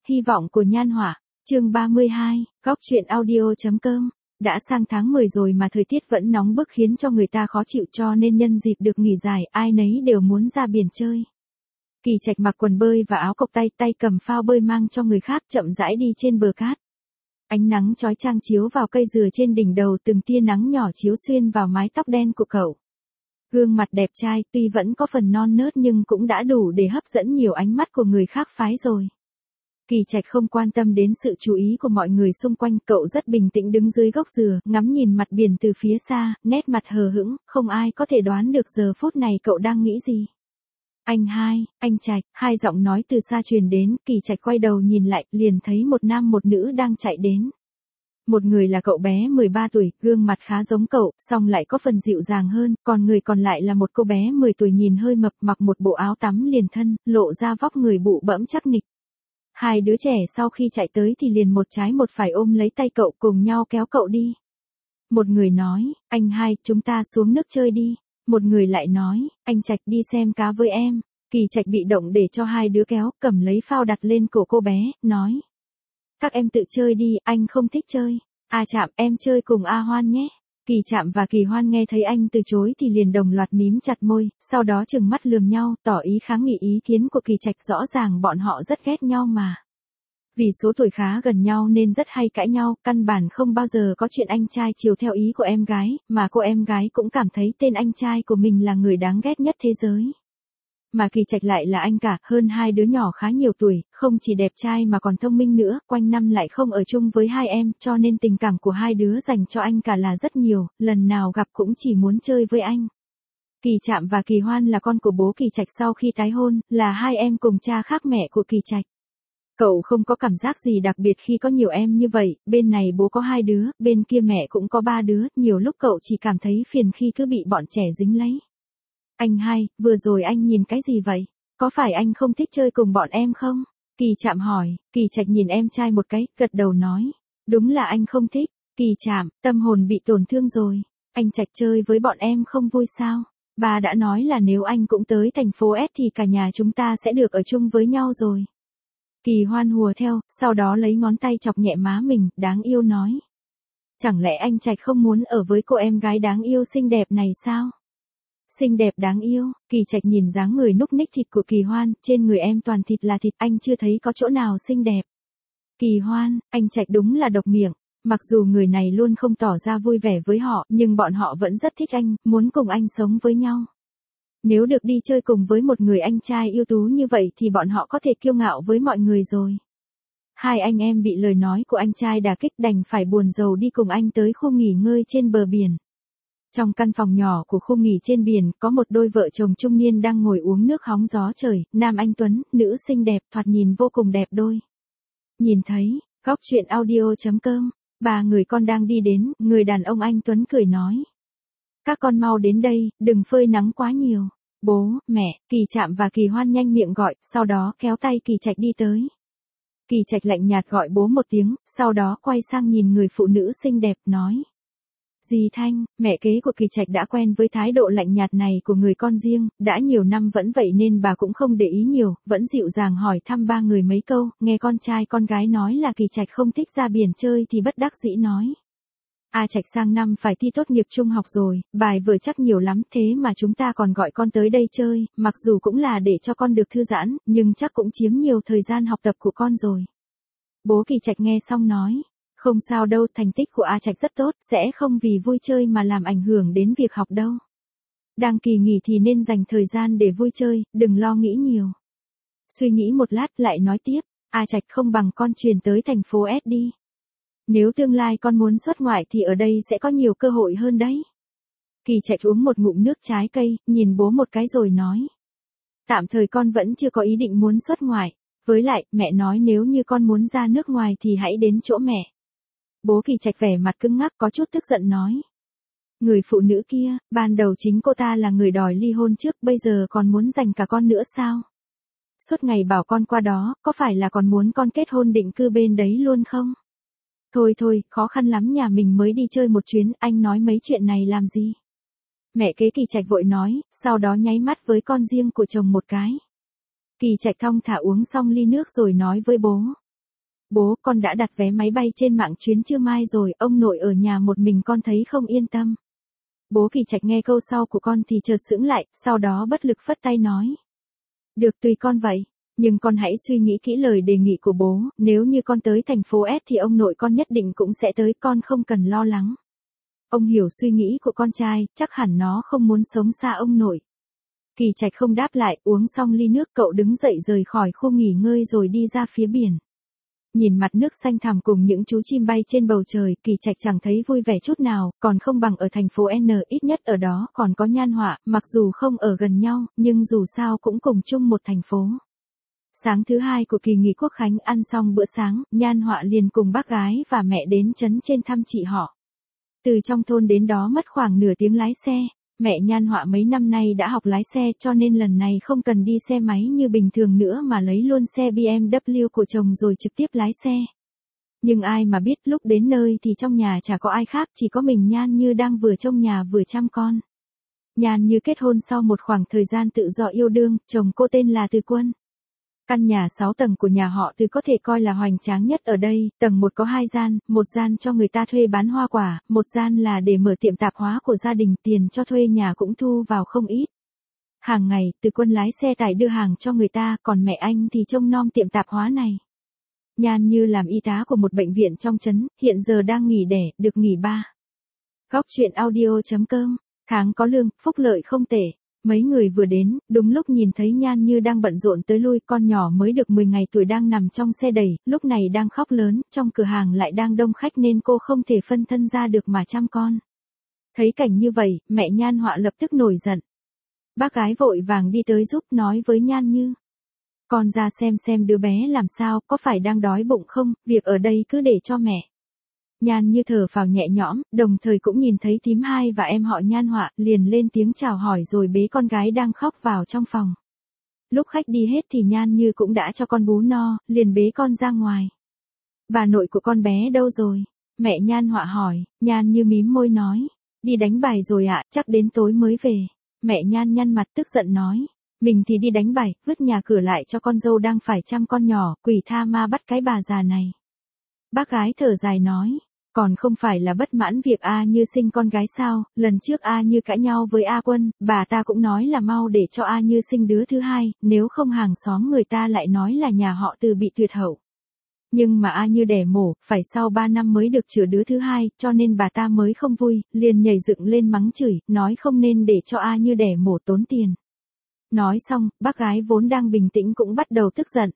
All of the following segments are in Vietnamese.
Hy vọng của Nhan Họa, chương 32, góc truyện audio.com. Đã sang tháng 10 rồi mà thời tiết vẫn nóng bức khiến cho người ta khó chịu, cho nên nhân dịp được nghỉ dài, ai nấy đều muốn ra biển chơi. Kỳ Trạch mặc quần bơi và áo cộc tay, tay cầm phao bơi mang cho người khác, chậm rãi đi trên bờ cát. Ánh nắng chói chang chiếu vào cây dừa trên đỉnh đầu, từng tia nắng nhỏ chiếu xuyên vào mái tóc đen của cậu. Gương mặt đẹp trai tuy vẫn có phần non nớt nhưng cũng đã đủ để hấp dẫn nhiều ánh mắt của người khác phái rồi. Kỳ Trạch không quan tâm đến sự chú ý của mọi người xung quanh, cậu rất bình tĩnh đứng dưới gốc dừa, ngắm nhìn mặt biển từ phía xa, nét mặt hờ hững, không ai có thể đoán được giờ phút này cậu đang nghĩ gì. Anh Trạch, hai giọng nói từ xa truyền đến, Kỳ Trạch quay đầu nhìn lại, liền thấy một nam một nữ đang chạy đến. Một người là cậu bé 13 tuổi, gương mặt khá giống cậu, song lại có phần dịu dàng hơn, còn người còn lại là một cô bé 10 tuổi nhìn hơi mập, mặc một bộ áo tắm liền thân, lộ ra vóc người bụ bẫm chắc nịch. Hai đứa trẻ sau khi chạy tới thì liền một trái một phải ôm lấy tay cậu, cùng nhau kéo cậu đi. Một người nói, anh hai, chúng ta xuống nước chơi đi. Một người lại nói, anh Trạch đi xem cá với em. Kỳ Trạch bị động để cho hai đứa kéo, cầm lấy phao đặt lên cổ cô bé, nói. Các em tự chơi đi, anh không thích chơi. A Trạm, em chơi cùng A Hoan nhé. Kỳ Trạm và Kỳ Hoan nghe thấy anh từ chối thì liền đồng loạt mím chặt môi, sau đó trừng mắt lườm nhau, tỏ ý kháng nghị ý kiến của Kỳ Trạch, rõ ràng bọn họ rất ghét nhau mà. Vì số tuổi khá gần nhau nên rất hay cãi nhau, căn bản không bao giờ có chuyện anh trai chiều theo ý của em gái, mà cô em gái cũng cảm thấy tên anh trai của mình là người đáng ghét nhất thế giới. Mà Kỳ Trạch lại là anh cả, hơn hai đứa nhỏ khá nhiều tuổi, không chỉ đẹp trai mà còn thông minh nữa, quanh năm lại không ở chung với hai em, cho nên tình cảm của hai đứa dành cho anh cả là rất nhiều, lần nào gặp cũng chỉ muốn chơi với anh. Kỳ Trạm và Kỳ Hoan là con của bố Kỳ Trạch sau khi tái hôn, là hai em cùng cha khác mẹ của Kỳ Trạch. Cậu không có cảm giác gì đặc biệt khi có nhiều em như vậy, bên này bố có hai đứa, bên kia mẹ cũng có ba đứa, nhiều lúc cậu chỉ cảm thấy phiền khi cứ bị bọn trẻ dính lấy. Anh hai, vừa rồi anh nhìn cái gì vậy? Có phải anh không thích chơi cùng bọn em không? Kỳ Trạm hỏi. Kỳ Trạch nhìn em trai một cái, gật đầu nói. Đúng là anh không thích. Kỳ Trạm, tâm hồn bị tổn thương rồi. Anh Trạch chơi với bọn em không vui sao? Bà đã nói là nếu anh cũng tới thành phố S thì cả nhà chúng ta sẽ được ở chung với nhau rồi. Kỳ Hoan hùa theo, sau đó lấy ngón tay chọc nhẹ má mình, đáng yêu nói. Chẳng lẽ anh Trạch không muốn ở với cô em gái đáng yêu xinh đẹp này sao? Xinh đẹp đáng yêu, Kỳ Trạch nhìn dáng người núc ních thịt của Kỳ Hoan, trên người em toàn thịt là thịt, anh chưa thấy có chỗ nào xinh đẹp. Kỳ Hoan, anh Trạch đúng là độc miệng, mặc dù người này luôn không tỏ ra vui vẻ với họ, nhưng bọn họ vẫn rất thích anh, muốn cùng anh sống với nhau. Nếu được đi chơi cùng với một người anh trai ưu tú như vậy thì bọn họ có thể kiêu ngạo với mọi người rồi. Hai anh em bị lời nói của anh trai đả kích, đành phải buồn rầu đi cùng anh tới khu nghỉ ngơi trên bờ biển. Trong căn phòng nhỏ của khu nghỉ trên biển, có một đôi vợ chồng trung niên đang ngồi uống nước hóng gió trời, nam anh tuấn, nữ xinh đẹp, thoạt nhìn vô cùng đẹp đôi. Nhìn thấy, góc truyện audio.com, ba người con đang đi đến, người đàn ông anh tuấn cười nói. Các con mau đến đây, đừng phơi nắng quá nhiều. Bố, mẹ, Kỳ Trạm và Kỳ Hoan nhanh miệng gọi, sau đó kéo tay Kỳ Trạch đi tới. Kỳ Trạch lạnh nhạt gọi bố một tiếng, sau đó quay sang nhìn người phụ nữ xinh đẹp, nói. Dì Thanh, mẹ kế của Kỳ Trạch đã quen với thái độ lạnh nhạt này của người con riêng, đã nhiều năm vẫn vậy nên bà cũng không để ý nhiều, vẫn dịu dàng hỏi thăm ba người mấy câu, nghe con trai con gái nói là Kỳ Trạch không thích ra biển chơi thì bất đắc dĩ nói. A Trạch sang năm phải thi tốt nghiệp trung học rồi, bài vở chắc nhiều lắm, thế mà chúng ta còn gọi con tới đây chơi, mặc dù cũng là để cho con được thư giãn, nhưng chắc cũng chiếm nhiều thời gian học tập của con rồi. Bố Kỳ Trạch nghe xong nói. Không sao đâu, thành tích của A Trạch rất tốt, sẽ không vì vui chơi mà làm ảnh hưởng đến việc học đâu. Đang kỳ nghỉ thì nên dành thời gian để vui chơi, đừng lo nghĩ nhiều. Suy nghĩ một lát lại nói tiếp, A Trạch không bằng con chuyển tới thành phố S đi. Nếu tương lai con muốn xuất ngoại thì ở đây sẽ có nhiều cơ hội hơn đấy. Kỳ Trạch uống một ngụm nước trái cây, nhìn bố một cái rồi nói. Tạm thời con vẫn chưa có ý định muốn xuất ngoại, với lại, mẹ nói nếu như con muốn ra nước ngoài thì hãy đến chỗ mẹ. Bố Kỳ Trạch vẻ mặt cứng ngắc có chút tức giận nói. Người phụ nữ kia, ban đầu chính cô ta là người đòi ly hôn trước, bây giờ còn muốn giành cả con nữa sao? Suốt ngày bảo con qua đó, có phải là còn muốn con kết hôn định cư bên đấy luôn không? Thôi, khó khăn lắm nhà mình mới đi chơi một chuyến, anh nói mấy chuyện này làm gì? Mẹ kế Kỳ Trạch vội nói, sau đó nháy mắt với con riêng của chồng một cái. Kỳ Trạch thong thả uống xong ly nước rồi nói với bố. Bố, con đã đặt vé máy bay trên mạng chuyến trưa mai rồi, ông nội ở nhà một mình con thấy không yên tâm. Bố Kỳ Trạch nghe câu sau của con thì chợt sững lại, sau đó bất lực phất tay nói. Được, tùy con vậy. Nhưng con hãy suy nghĩ kỹ lời đề nghị của bố, nếu như con tới thành phố S thì ông nội con nhất định cũng sẽ tới, con không cần lo lắng. Ông hiểu suy nghĩ của con trai, chắc hẳn nó không muốn sống xa ông nội. Kỳ Trạch không đáp lại, uống xong ly nước cậu đứng dậy rời khỏi khu nghỉ ngơi rồi đi ra phía biển. Nhìn mặt nước xanh thẳm cùng những chú chim bay trên bầu trời, Kỳ Trạch chẳng thấy vui vẻ chút nào, còn không bằng ở thành phố N, ít nhất ở đó còn có Nhan Họa, mặc dù không ở gần nhau, nhưng dù sao cũng cùng chung một thành phố. Sáng thứ hai của kỳ nghỉ Quốc khánh, ăn xong bữa sáng, Nhan Họa liền cùng bác gái và mẹ đến trấn trên thăm chị họ. Từ trong thôn đến đó mất khoảng nửa tiếng lái xe. Mẹ Nhan Họa mấy năm nay đã học lái xe cho nên lần này không cần đi xe máy như bình thường nữa mà lấy luôn xe BMW của chồng rồi trực tiếp lái xe. Nhưng ai mà biết lúc đến nơi thì trong nhà chả có ai khác, chỉ có mình Nhan Như đang vừa trông nhà vừa chăm con. Nhan Như kết hôn sau một khoảng thời gian tự do yêu đương, chồng cô tên là Từ Quân. Căn nhà 6 tầng của nhà họ Từ có thể coi là hoành tráng nhất ở đây, tầng 1 có 2 gian, một gian cho người ta thuê bán hoa quả, một gian là để mở tiệm tạp hóa của gia đình, tiền cho thuê nhà cũng thu vào không ít. Hàng ngày, Từ Quân lái xe tải đưa hàng cho người ta, còn mẹ anh thì trông nom tiệm tạp hóa này. Nhan Như làm y tá của một bệnh viện trong trấn, hiện giờ đang nghỉ đẻ, được nghỉ 3. Góc truyện audio.com, tháng có lương, phúc lợi không tệ. Mấy người vừa đến, đúng lúc nhìn thấy Nhan Như đang bận rộn tới lui, con nhỏ mới được 10 ngày tuổi đang nằm trong xe đẩy, lúc này đang khóc lớn, trong cửa hàng lại đang đông khách nên cô không thể phân thân ra được mà chăm con. Thấy cảnh như vậy, mẹ Nhan Họa lập tức nổi giận. Bác gái vội vàng đi tới giúp nói với Nhan Như. Con ra xem đứa bé làm sao, có phải đang đói bụng không, việc ở đây cứ để cho mẹ. Nhan Như thở phào nhẹ nhõm, đồng thời cũng nhìn thấy thím hai và em họ Nhan Họa, liền lên tiếng chào hỏi rồi bế con gái đang khóc vào trong phòng. Lúc khách đi hết thì Nhan Như cũng đã cho con bú no, liền bế con ra ngoài. Bà nội của con bé đâu rồi? Mẹ Nhan Họa hỏi. Nhan Như mím môi nói. Đi đánh bài rồi ạ, chắc đến tối mới về. Mẹ Nhan nhăn mặt tức giận nói. Mình thì đi đánh bài, vứt nhà cửa lại cho con dâu đang phải chăm con nhỏ, quỷ tha ma bắt cái bà già này. Bác gái thở dài nói. Còn không phải là bất mãn việc A Như sinh con gái sao, lần trước A Như cãi nhau với A Quân, bà ta cũng nói là mau để cho A Như sinh đứa thứ hai, nếu không hàng xóm người ta lại nói là nhà họ Từ bị tuyệt hậu. Nhưng mà A Như đẻ mổ, phải sau 3 năm mới được chữa đứa thứ hai, cho nên bà ta mới không vui, liền nhảy dựng lên mắng chửi, nói không nên để cho A Như đẻ mổ tốn tiền. Nói xong, bác gái vốn đang bình tĩnh cũng bắt đầu tức giận.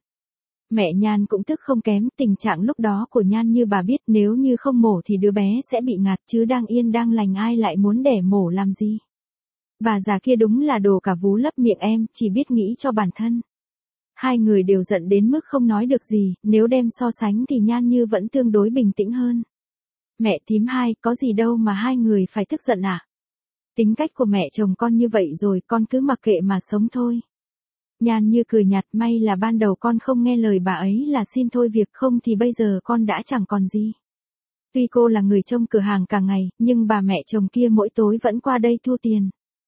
Mẹ Nhan cũng tức không kém, tình trạng lúc đó của Nhan Như bà biết, nếu như không mổ thì đứa bé sẽ bị ngạt, chứ đang yên đang lành ai lại muốn đẻ mổ làm gì. Bà già kia đúng là đồ cả vú lấp miệng em, chỉ biết nghĩ cho bản thân. Hai người đều giận đến mức không nói được gì, nếu đem so sánh thì Nhan Như vẫn tương đối bình tĩnh hơn. Mẹ thím hai, có gì đâu mà hai người phải tức giận à? Tính cách của mẹ chồng con như vậy rồi, con cứ mặc kệ mà sống thôi. Nhan Như cười nhạt, may là ban đầu con không nghe lời bà ấy là xin thôi việc, không thì bây giờ con đã chẳng còn gì. Tuy cô là người trông cửa hàng cả ngày, nhưng bà mẹ chồng kia mỗi tối vẫn qua đây thu tiền.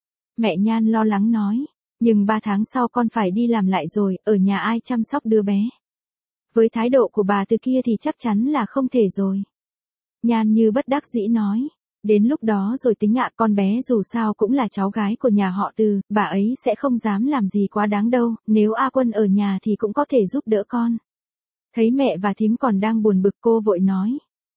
Mẹ Nhan lo lắng nói, nhưng 3 tháng sau con phải đi làm lại rồi, ở nhà ai chăm sóc đứa bé. Với thái độ của bà Từ kia thì chắc chắn là không thể rồi. Nhan Như bất đắc dĩ nói. Đến lúc đó rồi tính ạ, con bé dù sao cũng là cháu gái của nhà họ Từ, bà ấy sẽ không dám làm gì quá đáng đâu, nếu A Quân ở nhà thì cũng có thể giúp đỡ con. Thấy mẹ và thím còn đang buồn bực cô vội nói.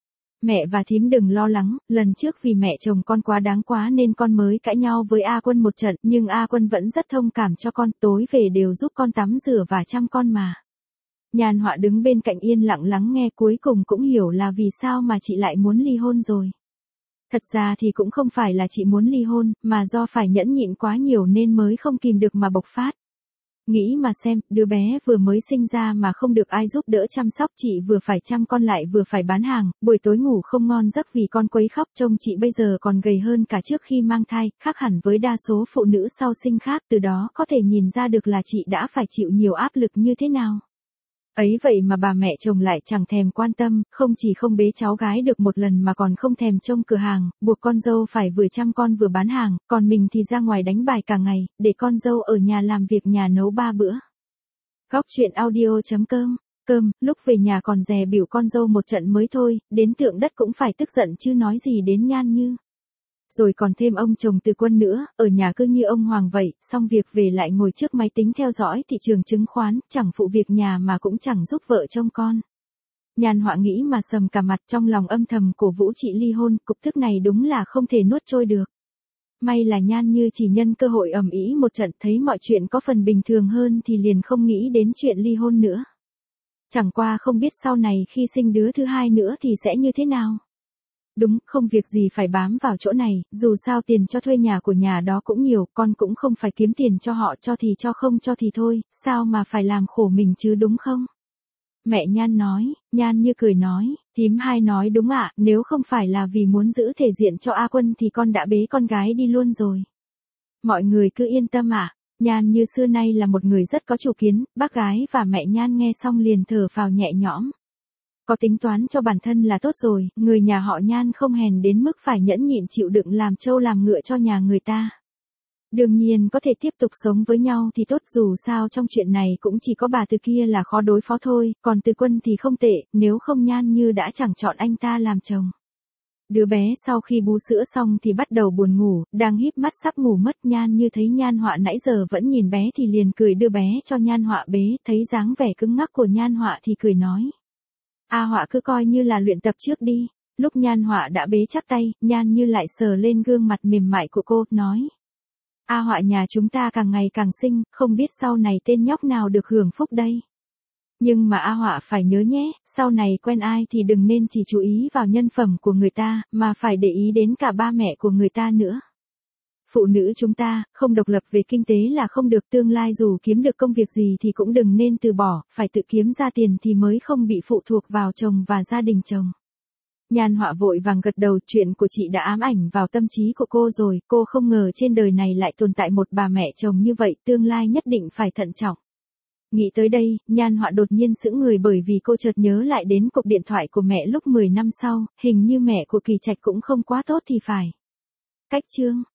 Mẹ và thím đừng lo lắng, lần trước vì mẹ chồng con quá đáng quá nên con mới cãi nhau với A Quân một trận, nhưng A Quân vẫn rất thông cảm cho con, tối về đều giúp con tắm rửa và chăm con mà. Nhan Họa đứng bên cạnh yên lặng lắng nghe, cuối cùng cũng hiểu là vì sao mà chị lại muốn ly hôn rồi. Thật ra thì cũng không phải là chị muốn ly hôn, mà do phải nhẫn nhịn quá nhiều nên mới không kìm được mà bộc phát. Nghĩ mà xem, đứa bé vừa mới sinh ra mà không được ai giúp đỡ chăm sóc, chị vừa phải chăm con lại vừa phải bán hàng, buổi tối ngủ không ngon giấc vì con quấy khóc, trông chị bây giờ còn gầy hơn cả trước khi mang thai, khác hẳn với đa số phụ nữ sau sinh khác, từ đó có thể nhìn ra được là chị đã phải chịu nhiều áp lực như thế nào. Ấy vậy mà bà mẹ chồng lại chẳng thèm quan tâm, không chỉ không bế cháu gái được một lần mà còn không thèm trông cửa hàng, buộc con dâu phải vừa chăm con vừa bán hàng, còn mình thì ra ngoài đánh bài cả ngày, để con dâu ở nhà làm việc nhà nấu 3 bữa. Góc truyện audio.com cơm, lúc về nhà còn dè biểu con dâu một trận mới thôi, đến tượng đất cũng phải tức giận chứ nói gì đến Nhan Như. Rồi còn thêm ông chồng Từ Quân nữa, ở nhà cứ như ông hoàng vậy, xong việc về lại ngồi trước máy tính theo dõi thị trường chứng khoán, chẳng phụ việc nhà mà cũng chẳng giúp vợ trông con. Nhan Họa nghĩ mà sầm cả mặt, trong lòng âm thầm cổ vũ chị ly hôn, cục tức này đúng là không thể nuốt trôi được. May là Nhan Như chỉ nhân cơ hội ầm ĩ một trận, thấy mọi chuyện có phần bình thường hơn thì liền không nghĩ đến chuyện ly hôn nữa. Chẳng qua không biết sau này khi sinh đứa thứ hai nữa thì sẽ như thế nào. Đúng, không việc gì phải bám vào chỗ này, dù sao tiền cho thuê nhà của nhà đó cũng nhiều, con cũng không phải kiếm tiền cho họ, cho thì cho không cho thì thôi, sao mà phải làm khổ mình chứ đúng không? Mẹ Nhan nói, Nhan Như cười nói, thím hai nói đúng ạ, nếu không phải là vì muốn giữ thể diện cho A Quân thì con đã bế con gái đi luôn rồi. Mọi người cứ yên tâm ạ. Nhan Như xưa nay là một người rất có chủ kiến, bác gái và mẹ Nhan nghe xong liền thở phào nhẹ nhõm. Có tính toán cho bản thân là tốt rồi, người nhà họ Nhan không hèn đến mức phải nhẫn nhịn chịu đựng làm trâu làm ngựa cho nhà người ta. Đương nhiên có thể tiếp tục sống với nhau thì tốt, dù sao trong chuyện này cũng chỉ có bà Từ kia là khó đối phó thôi, còn Từ Quân thì không tệ, nếu không Nhan Như đã chẳng chọn anh ta làm chồng. Đứa bé sau khi bú sữa xong thì bắt đầu buồn ngủ, đang híp mắt sắp ngủ mất. Nhan Như thấy Nhan Họa nãy giờ vẫn nhìn bé thì liền cười đưa bé cho Nhan Họa bế, thấy dáng vẻ cứng ngắc của Nhan Họa thì cười nói. A Họa cứ coi như là luyện tập trước đi. Lúc Nhan Họa đã bế chắc tay, Nhan Như lại sờ lên gương mặt mềm mại của cô, nói. A Họa nhà chúng ta càng ngày càng xinh, không biết sau này tên nhóc nào được hưởng phúc đây. Nhưng mà A Họa phải nhớ nhé, sau này quen ai thì đừng nên chỉ chú ý vào nhân phẩm của người ta, mà phải để ý đến cả ba mẹ của người ta nữa. Phụ nữ chúng ta, không độc lập về kinh tế là không được, tương lai dù kiếm được công việc gì thì cũng đừng nên từ bỏ, phải tự kiếm ra tiền thì mới không bị phụ thuộc vào chồng và gia đình chồng. Nhan Họa vội vàng gật đầu, chuyện của chị đã ám ảnh vào tâm trí của cô rồi, cô không ngờ trên đời này lại tồn tại một bà mẹ chồng như vậy, tương lai nhất định phải thận trọng. Nghĩ tới đây, Nhan Họa đột nhiên sững người bởi vì cô chợt nhớ lại đến cuộc điện thoại của mẹ lúc 10 năm sau, hình như mẹ của Kỳ Trạch cũng không quá tốt thì phải. Cách chương